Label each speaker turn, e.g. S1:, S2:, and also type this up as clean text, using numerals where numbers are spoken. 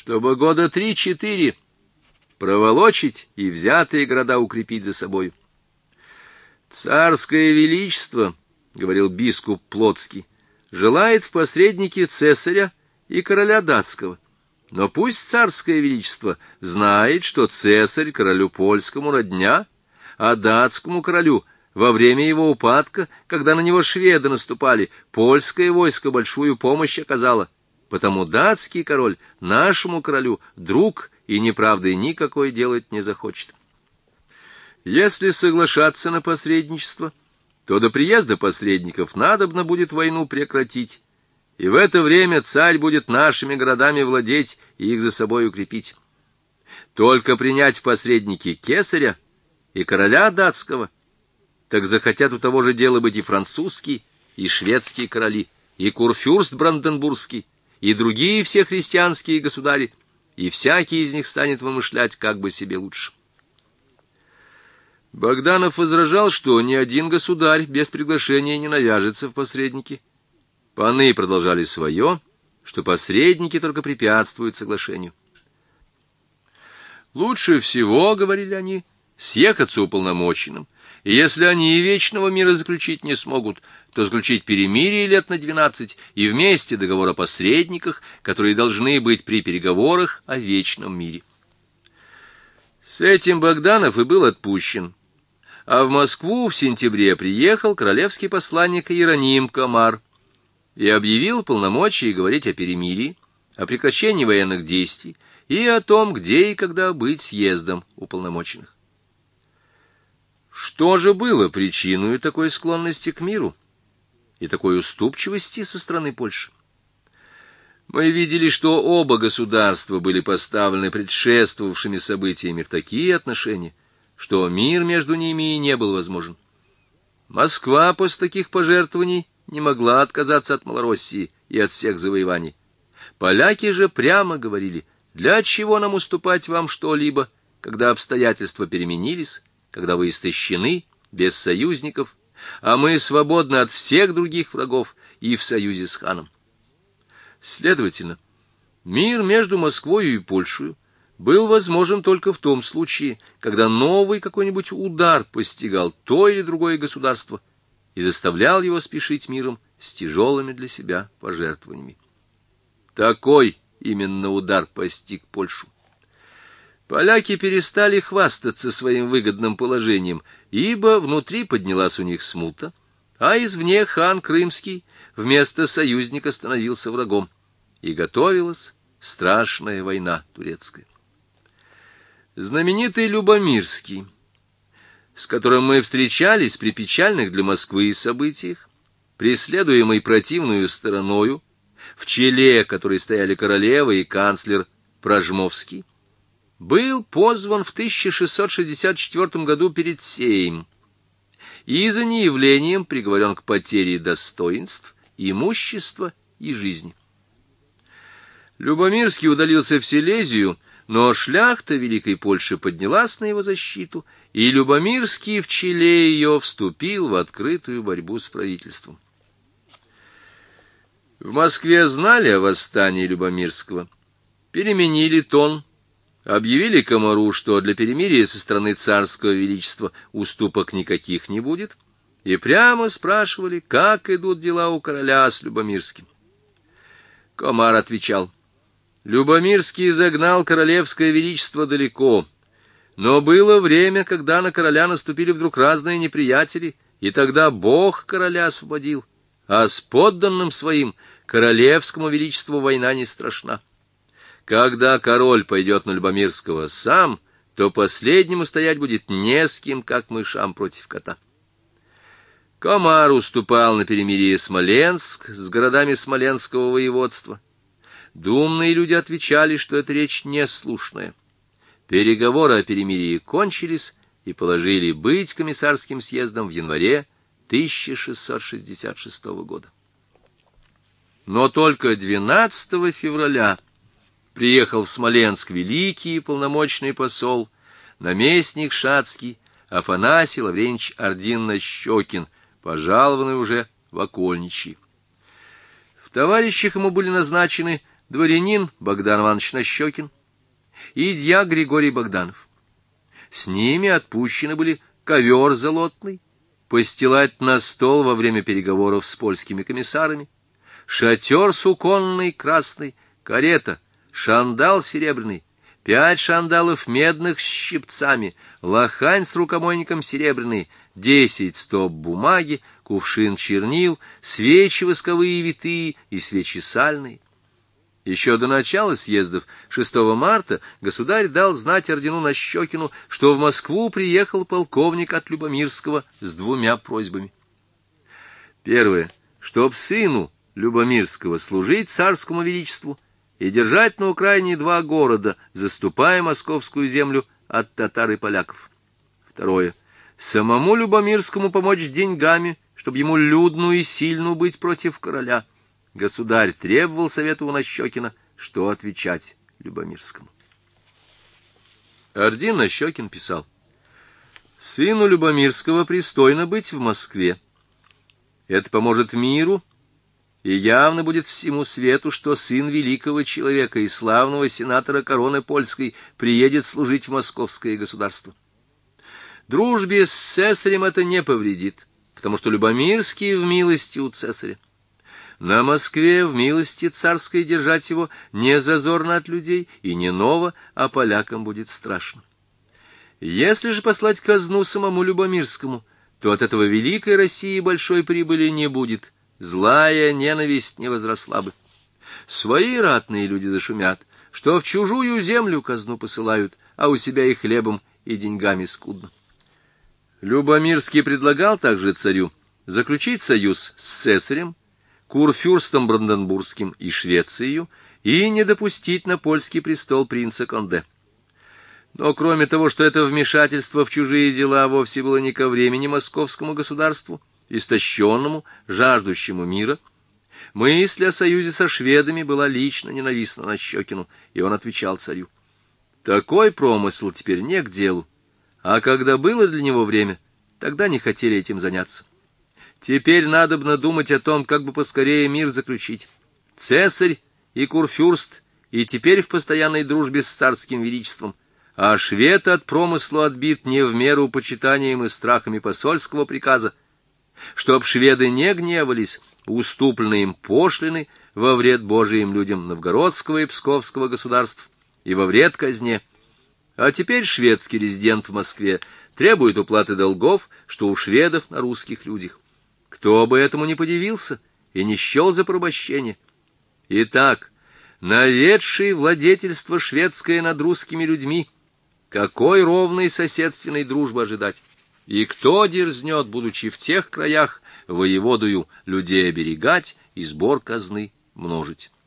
S1: чтобы года 3-4 проволочить и взятые города укрепить за собою. «Царское величество, — говорил бискуп Плотский, — желает в посреднике цесаря и короля датского. Но пусть царское величество знает, что цесарь королю польскому родня, а датскому королю во время его упадка, когда на него шведы наступали, польское войско большую помощь оказало. Потому датский король нашему королю друг и неправды никакой делать не захочет. Если соглашаться на посредничество, то до приезда посредников надобно будет войну прекратить, и в это время царь будет нашими городами владеть и их за собой укрепить. Только принять в посредники кесаря и короля датского, так захотят у того же дела быть и французский, и шведские короли, и курфюрст бранденбургский, и другие все христианские государи, и всякий из них станет вымышлять, как бы себе лучше». Богданов возражал, что ни один государь без приглашения не навяжется в посредники. Паны продолжали свое, что посредники только препятствуют соглашению. «Лучше всего, — говорили они, — съехаться уполномоченным, и если они и вечного мира заключить не смогут, то заключить перемирие лет на 12 и вместе договор о посредниках, которые должны быть при переговорах о вечном мире». С этим Богданов и был отпущен. А в Москву в сентябре приехал королевский посланник Иероним Комар и объявил полномочия говорить о перемирии, о прекращении военных действий и о том, где и когда быть съездом уполномоченных. Что же было причиной такой склонности к миру и такой уступчивости со стороны Польши? Мы видели, что оба государства были поставлены предшествовавшими событиями в такие отношения, что мир между ними и не был возможен. Москва после таких пожертвований не могла отказаться от Малороссии и от всех завоеваний. Поляки же прямо говорили: для чего нам уступать вам что-либо, когда обстоятельства переменились, когда вы истощены, без союзников, а мы свободны от всех других врагов и в союзе с ханом. Следовательно, мир между Москвой и Польшей был возможен только в том случае, когда новый какой-нибудь удар постигал то или другое государство и заставлял его спешить миром с тяжелыми для себя пожертвованиями. Такой именно удар постиг Польшу. Поляки перестали хвастаться своим выгодным положением, ибо внутри поднялась у них смута, а извне хан Крымский вместо союзника становился врагом, и готовилась страшная война турецкая. Знаменитый Любомирский, с которым мы встречались при печальных для Москвы событиях, преследуемый противную стороною, в челе которой стояли королева и канцлер Пражмовский, был позван в 1664 году перед Сейм и за неявлением приговорен к потере достоинств, имущества и жизни. Любомирский удалился в Силезию, но шляхта Великой Польши поднялась на его защиту, и Любомирский в челе ее вступил в открытую борьбу с правительством. В Москве знали о восстании Любомирского, переменили тон, объявили Комару, что для перемирия со стороны царского величества уступок никаких не будет, и прямо спрашивали, как идут дела у короля с Любомирским. Комар отвечал: Любомирский загнал королевское величество далеко, но было время, когда на короля наступили вдруг разные неприятели, и тогда Бог короля освободил, а с подданным своим королевскому величеству война не страшна. Когда король пойдет на Любомирского сам, то последнему стоять будет не с кем, как мышам против кота. Комар уступал на перемирие Смоленск с городами Смоленского воеводства. Думные люди отвечали, что эта речь неслушная. Переговоры о перемирии кончились и положили быть комиссарским съездом в январе 1666 года. Но только 12 февраля приехал в Смоленск великий полномочный посол, наместник шатский Афанасий Лаврентьевич Ордин-Нащекин, пожалованный уже в окольничьи. В товарищах ему были назначены дворянин Богдан Иванович Нащекин и дьяк Григорий Богданов. С ними отпущены были ковер золотный, постилать на стол во время переговоров с польскими комиссарами, шатер суконный красный, карета, шандал серебряный, 5 шандалов медных с щипцами, лохань с рукомойником серебряный, 10 стоп бумаги, кувшин чернил, свечи восковые витые и свечи сальные. Еще до начала съездов 6 марта государь дал знать ордену Нащекину, что в Москву приехал полковник от Любомирского с 2 просьбами. Первое, чтоб сыну Любомирского служить царскому величеству и держать на Украине 2 города, заступая московскую землю от татар и поляков. Второе, самому Любомирскому помочь деньгами, чтобы ему людну и сильну быть против короля. Государь требовал совета у Нащекина, что отвечать Любомирскому. Ордин Нащекин писал: «Сыну Любомирского пристойно быть в Москве. Это поможет миру, и явно будет всему свету, что сын великого человека и славного сенатора короны польской приедет служить в московское государство. Дружбе с цесарем это не повредит, потому что Любомирский в милости у цесаря. На Москве в милости царской держать его не зазорно от людей и не ново, а полякам будет страшно. Если же послать казну самому Любомирскому, то от этого великой России большой прибыли не будет, злая ненависть не возросла бы. Свои ратные люди зашумят, что в чужую землю казну посылают, а у себя и хлебом, и деньгами скудно». Любомирский предлагал также царю заключить союз с цесарем, курфюрстом Бранденбургским и Швецией и не допустить на польский престол принца Конде. Но кроме того, что это вмешательство в чужие дела вовсе было не ко времени московскому государству, истощенному, жаждущему мира, мысль о союзе со шведами была лично ненавистна Нащекину, и он отвечал царю: «Такой промысел теперь не к делу, а когда было для него время, тогда не хотели этим заняться. Теперь надобно думать о том, как бы поскорее мир заключить. Цесарь и курфюрст и теперь в постоянной дружбе с царским величеством, а швед от промысла отбит не в меру почитанием и страхами посольского приказа. Чтоб шведы не гневались, уступлены им пошлины во вред Божиим людям новгородского и псковского государств и во вред казне. А теперь шведский резидент в Москве требует уплаты долгов, что у шведов на русских людях. Кто бы этому не подивился и не счел за порабощение. Итак, наведший владетельство шведское над русскими людьми, какой ровной соседственной дружбы ожидать? И кто дерзнет, будучи в тех краях, воеводою людей оберегать и сбор казны множить?»